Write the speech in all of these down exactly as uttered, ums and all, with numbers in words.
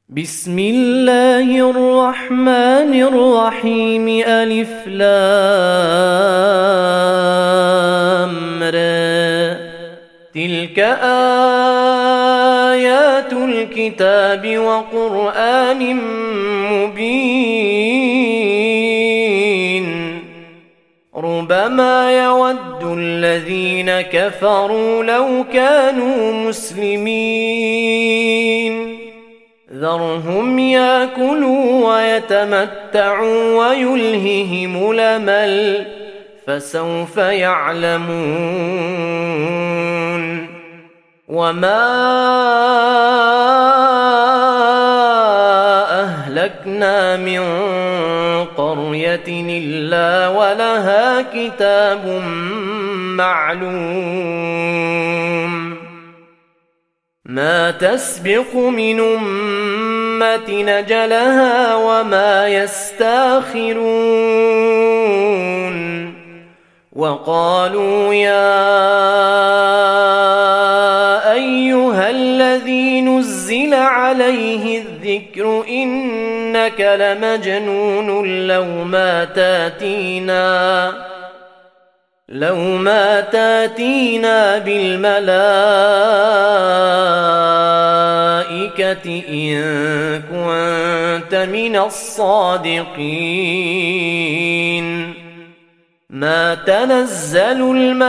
بسم الله الرحمن الرحيم. ألف لام را. تلك آيات الكتاب وقرآن مبين. ربما يود الذين كفروا لو كانوا مسلمين. ذرهم ياكلوا ويتمتعوا ويلههم الأمل فسوف يعلمون. وما أهلكنا من قرية إلا ولها كتاب معلوم. ما تسبق من أمة نجلها وما يستاخرون. وقالوا يا أيها الذي نزل عليه الذكر إنك لمجنون لو ما تاتينا لو ما تاتينا بالملائكة إن كنت من الصادقين. ما تنزل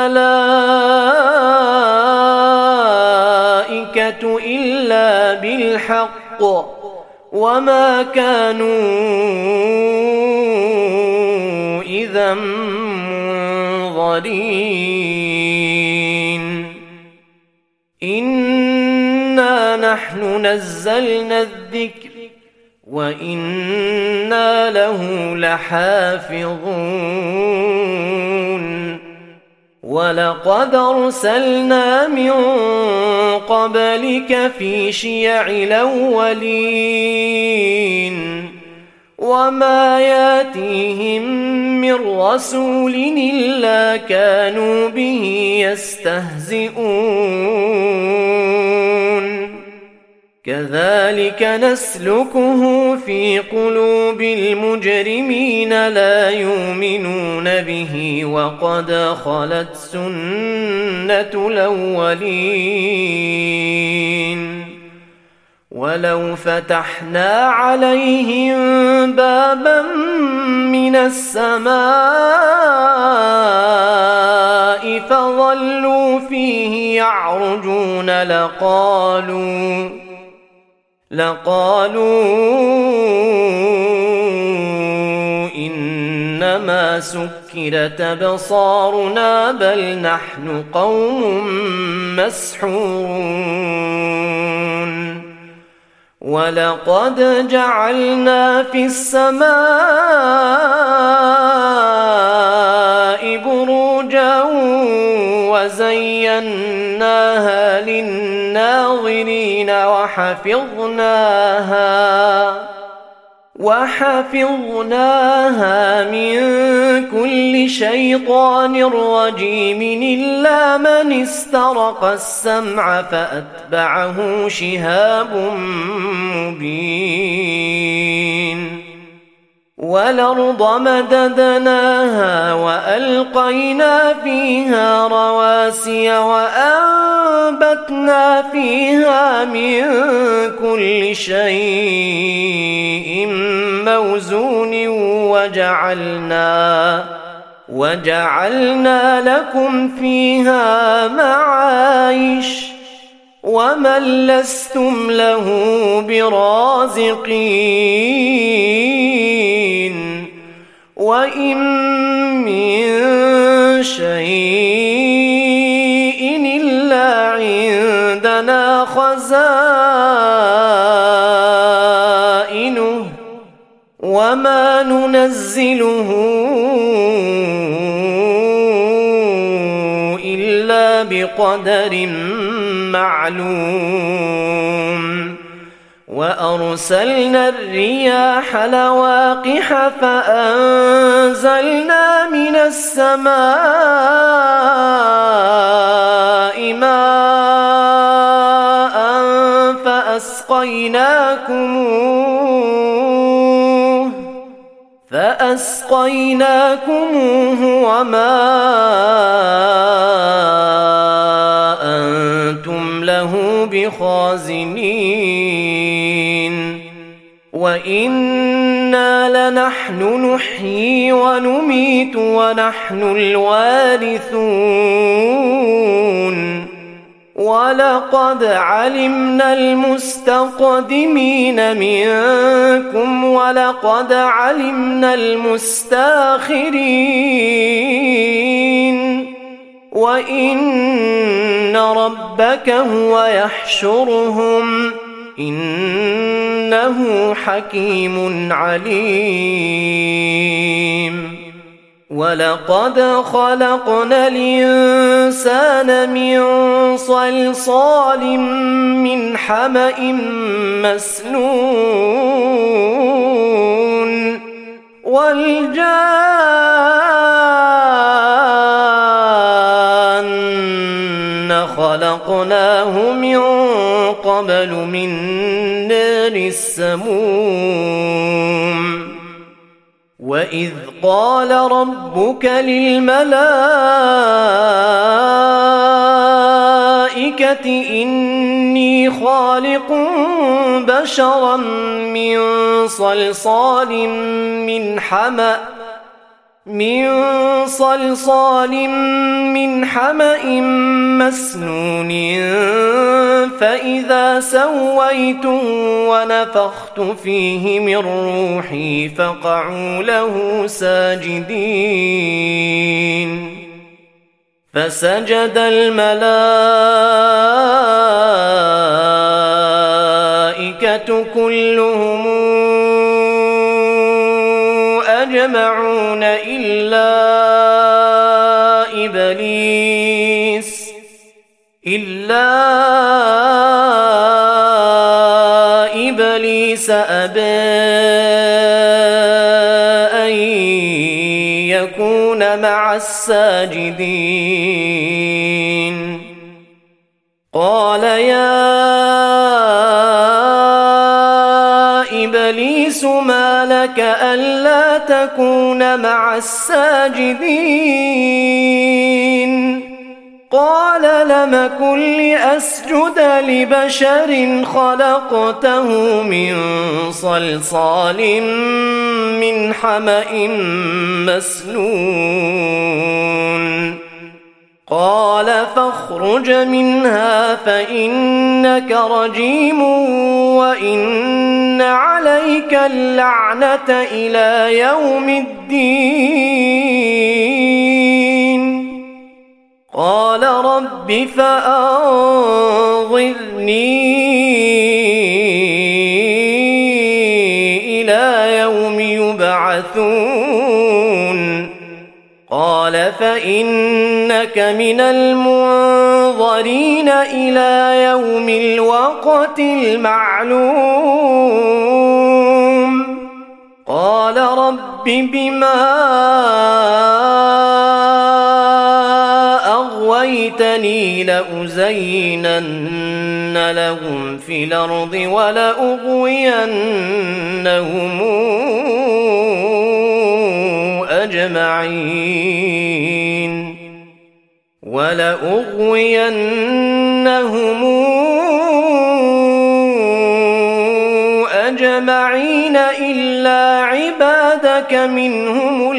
الملائكة إلا بالحق وما كانوا إذا منظرين. إنا نحن نزلنا الذكر وإنا له لحافظون. ولقد أرسلنا من قبلك في شيع الأولين وما ياتيهم من رسول إلا كانوا به يستهزئون. كذلك نسلكه في قلوب المجرمين لا يؤمنون به وقد خلت سنة الأولين. ولو فتحنا عليهم بابا من السماء فظلوا فيه يعرجون لقالوا لقالوا إنما سكرت أبصارنا بل نحن قوم مسحورون. ولقد جعلنا في السماء بروجا وزيناها للناظرين وحفظناها وحفظناها من كل شيطان رجيم إلا من استرق السمع فأتبعه شهاب مبين. والأرض مددناها وألقينا فيها رواسي وأنبتنا فيها من كل شيء موزون وجعلنا وجعلنا لكم فيها معايش ومن لستم له برازقين. وإن من شيء إلا عندنا خزائنه وما ننزله إلا بقدر معلوم. وأرسلنا الرياح لواقح فأنزلنا من السماء ماء فأسقيناكموه فأسقيناكموه وما أنتم له بخازنين وإنا لنحن نحيي ونميت ونحن الوارثون ولقد علمنا المستقدمين منكم ولقد علمنا المستاخرين وإن ربك هو يحشرهم إنه حكيم عليم ولقد خلقنا الإنسان من صلصال من حمأ مسنون والجان خلقناه من قبل من نار السموم وإذ قال ربك للملائكة إني خالق بشرا من صلصال من حمأ من صلصال من حمأ مسنون فإذا سويته ونفخت فيه من روحي فقعوا له ساجدين فسجد الملائكة كلهم أجمعون إلا إبليس إلا إبليس أبى أن يكون مع الساجدين قال يا إبليس ما لك ألا تكون مع الساجدين قال لم كن لأسجد لبشر خلقته من صلصال من حمأ مسنون قال فاخرج منها فإنك رجيم وإن عليك اللعنة إلى يوم الدين قال رب فأنظرني إلى يوم يبعثون قال فإنك من المنظرين إلى يوم الوقت المعلوم قال رب بما أغويتني لأزينن لهم في الأرض ولأغوينهم أجمعين ولأغوينهم أجمعين إلا عبادك منهم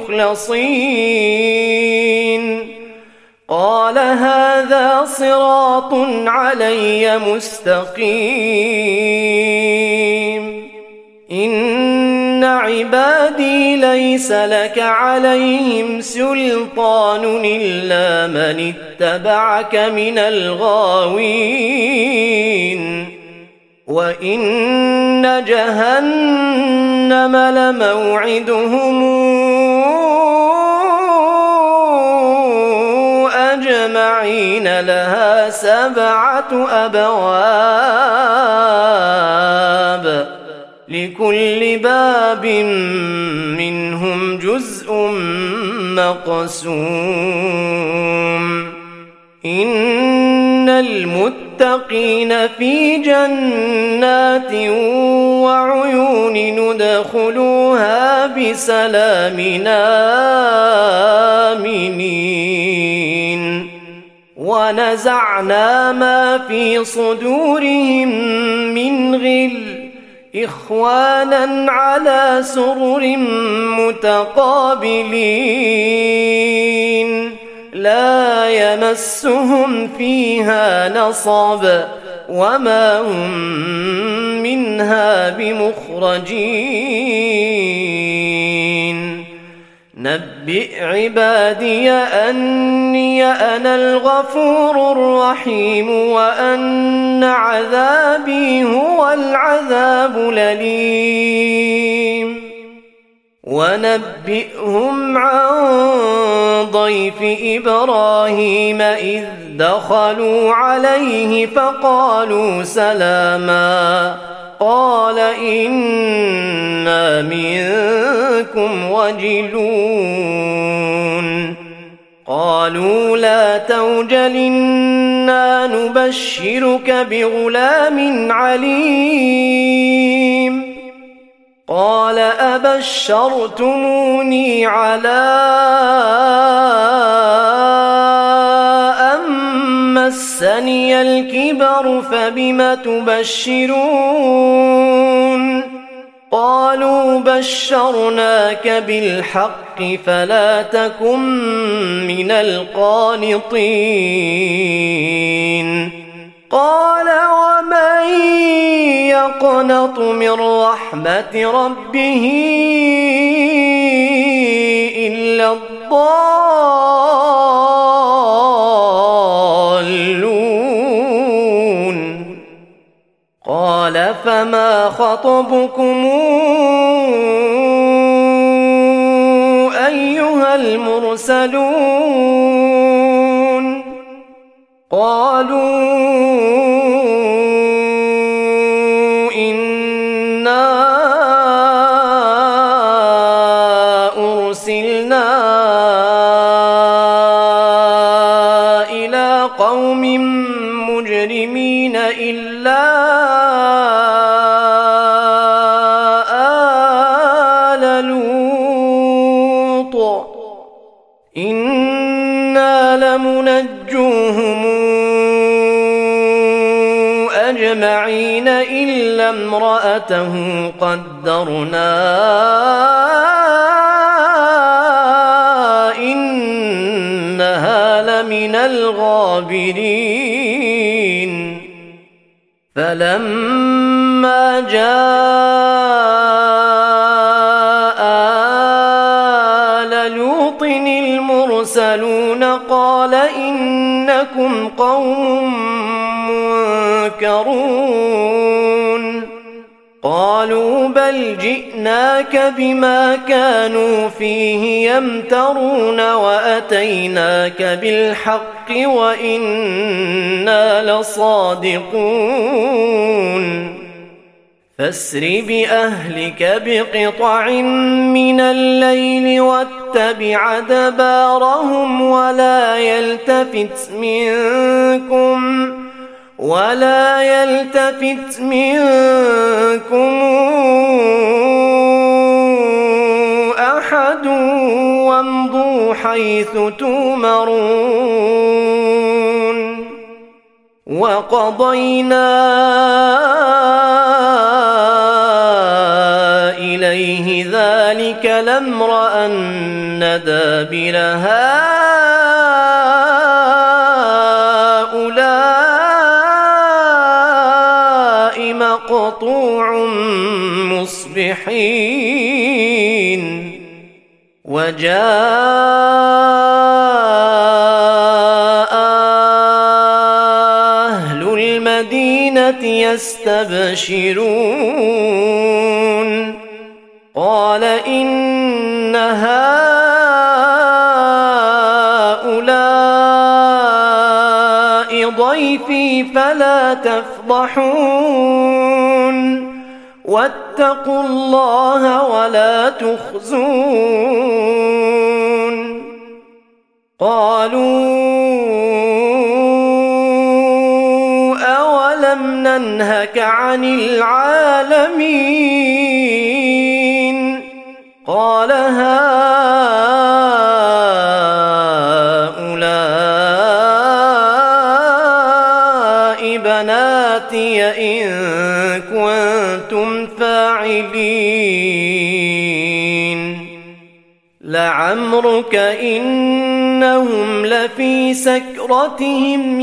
المخلصين قال هذا صراط علي مستقيم إن عبادي ليس لك عليهم سلطان إلا من اتبعك من الغاوين وإن جهنم لموعدهم أجمعين لها سبعة أبواب لكل باب منهم جزء مقسوم إن المتقين للمتقين في جنات وعيون ندخلوها بسلام آمنين ونزعنا ما في صدورهم من غل إخوانا على سرر متقابلين لا يمسهم فيها نصب وما هم منها بمخرجين نبئ عبادي أني أنا الغفور الرحيم وأن عذابي هو العذاب الأليم ونبئهم عن ضيف إبراهيم إذ دخلوا عليه فقالوا سلاما قال إنا منكم وجلون قالوا لا توجل إنا نبشرك بغلام عليم قال أبشرتموني على أن مسني الكبر فبم تبشرون قالوا بشرناك بالحق فلا تكن من القانطين قال ومن يقنط من رحمة ربه إلا الضالون قال فما خطبكم أيها المرسلون قالوا إنا أرسلنا إلى قوم مجرمين إلا آل لوط إنا لمنجوهم أجمعين إلا امرأته قدرنا إنها لمن الغابرين فلما جاء آل لوط المرسلون قال إنكم قوم منكرون قالوا بل جئناك بما كانوا فيه يمترون وأتيناك بالحق وإنا لصادقون فاسر بأهلك بقطع من الليل واتبع أدبارهم ولا يلتفت منكم ولا يلتفت منكم أحد وامضوا حيث تؤمرون وقضينا إليه ذلك الأمر أن دابر هؤلاء مقطوع مصبحين وجاء أهل المدينة يستبشرون قال إن هؤلاء ضيفي فلا تفضحون واتقوا الله ولا تخزون قالوا ألهك عن العالمين قال هؤلاء بناتي إن كنتم فاعلين لعمرك إنهم لفي سكرتهم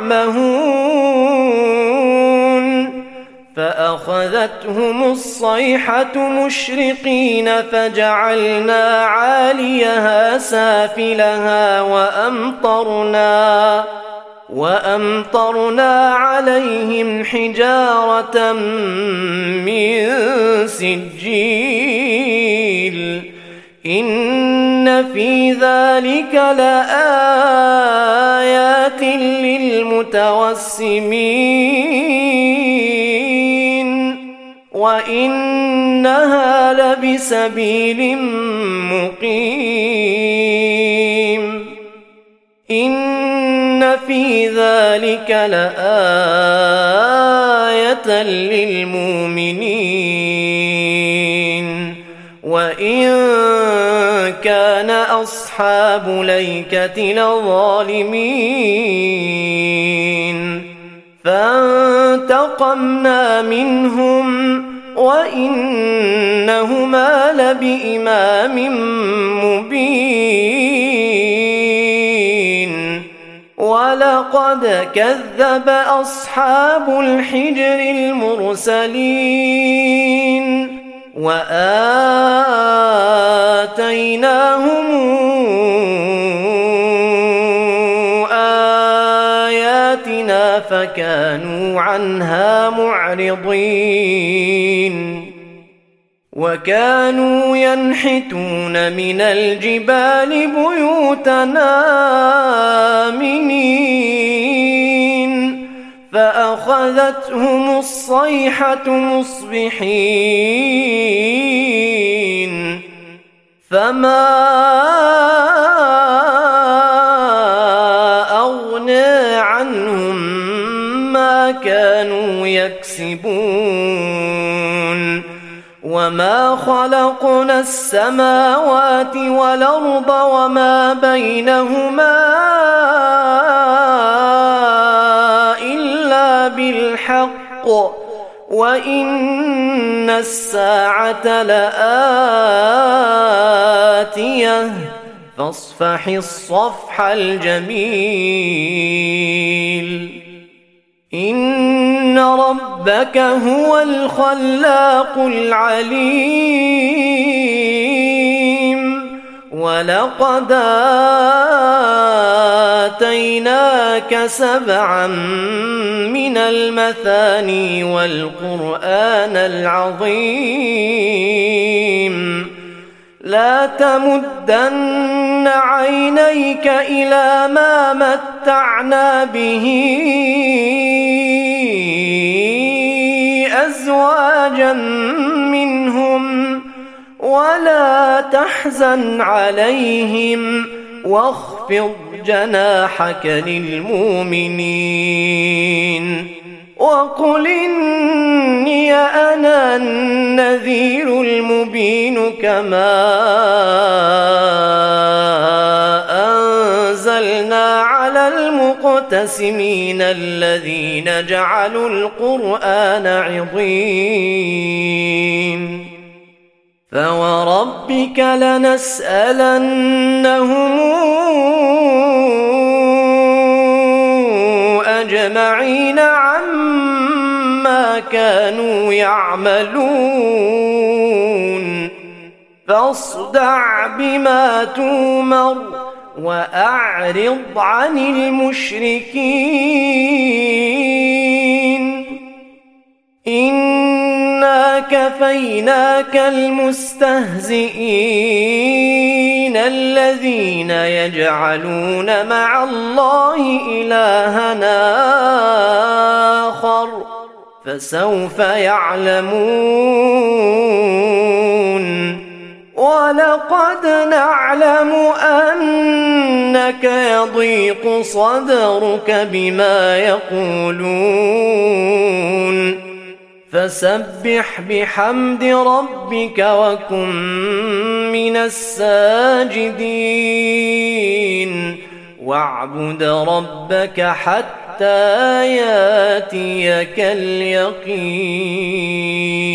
يعمهون فأخذتهم الصيحة مشرقين فجعلنا عاليها سافلها وأمطرنا وأمطرنا عليهم حجارة من سجيل إن في ذلك لآيات للمتوسمين وإنها لبسبيل مقيم إن في ذلك لآية للمؤمنين وإن كان أصحاب ليكة لظالمين فانتقمنا منهم وإنهما لبإمام مبين ولقد كذب أصحاب الحجر المرسلين وآتيناهم آياتنا فكانوا عنها معرضين وكانوا ينحتون من الجبال بيوتا آمنين فأخذتهم الصيحة مصبحين فما أغنى عنهم ما كانوا يكسبون وما خلقنا السماوات والأرض وما بينهما إلا بالحق وإن الساعة لآتية فاصفح الصفح الجميل إن ربك هو الخلاق العليم ولقد آتيناك سبعا من المثاني والقرآن العظيم لا تمدن عينيك إلى ما متعنا به أزواجا منهم ولا تحزن عليهم واخفض جناحك للمؤمنين وقل إني أنا النذير المبين كما أنزلنا على المقتسمين الذين جعلوا القرآن عضين فوربك لنسألنهم أجمعين عما كانوا يعملون فاصدع بما تؤمر وأعرض عن المشركين إنا كفيناك المستهزئين الذين يجعلون مع الله إلهنا آخر فسوف يعلمون ولقد نعلم أن إنك يضيق صدرك بما يقولون فسبح بحمد ربك وكن من الساجدين واعبد ربك حتى ياتيك اليقين.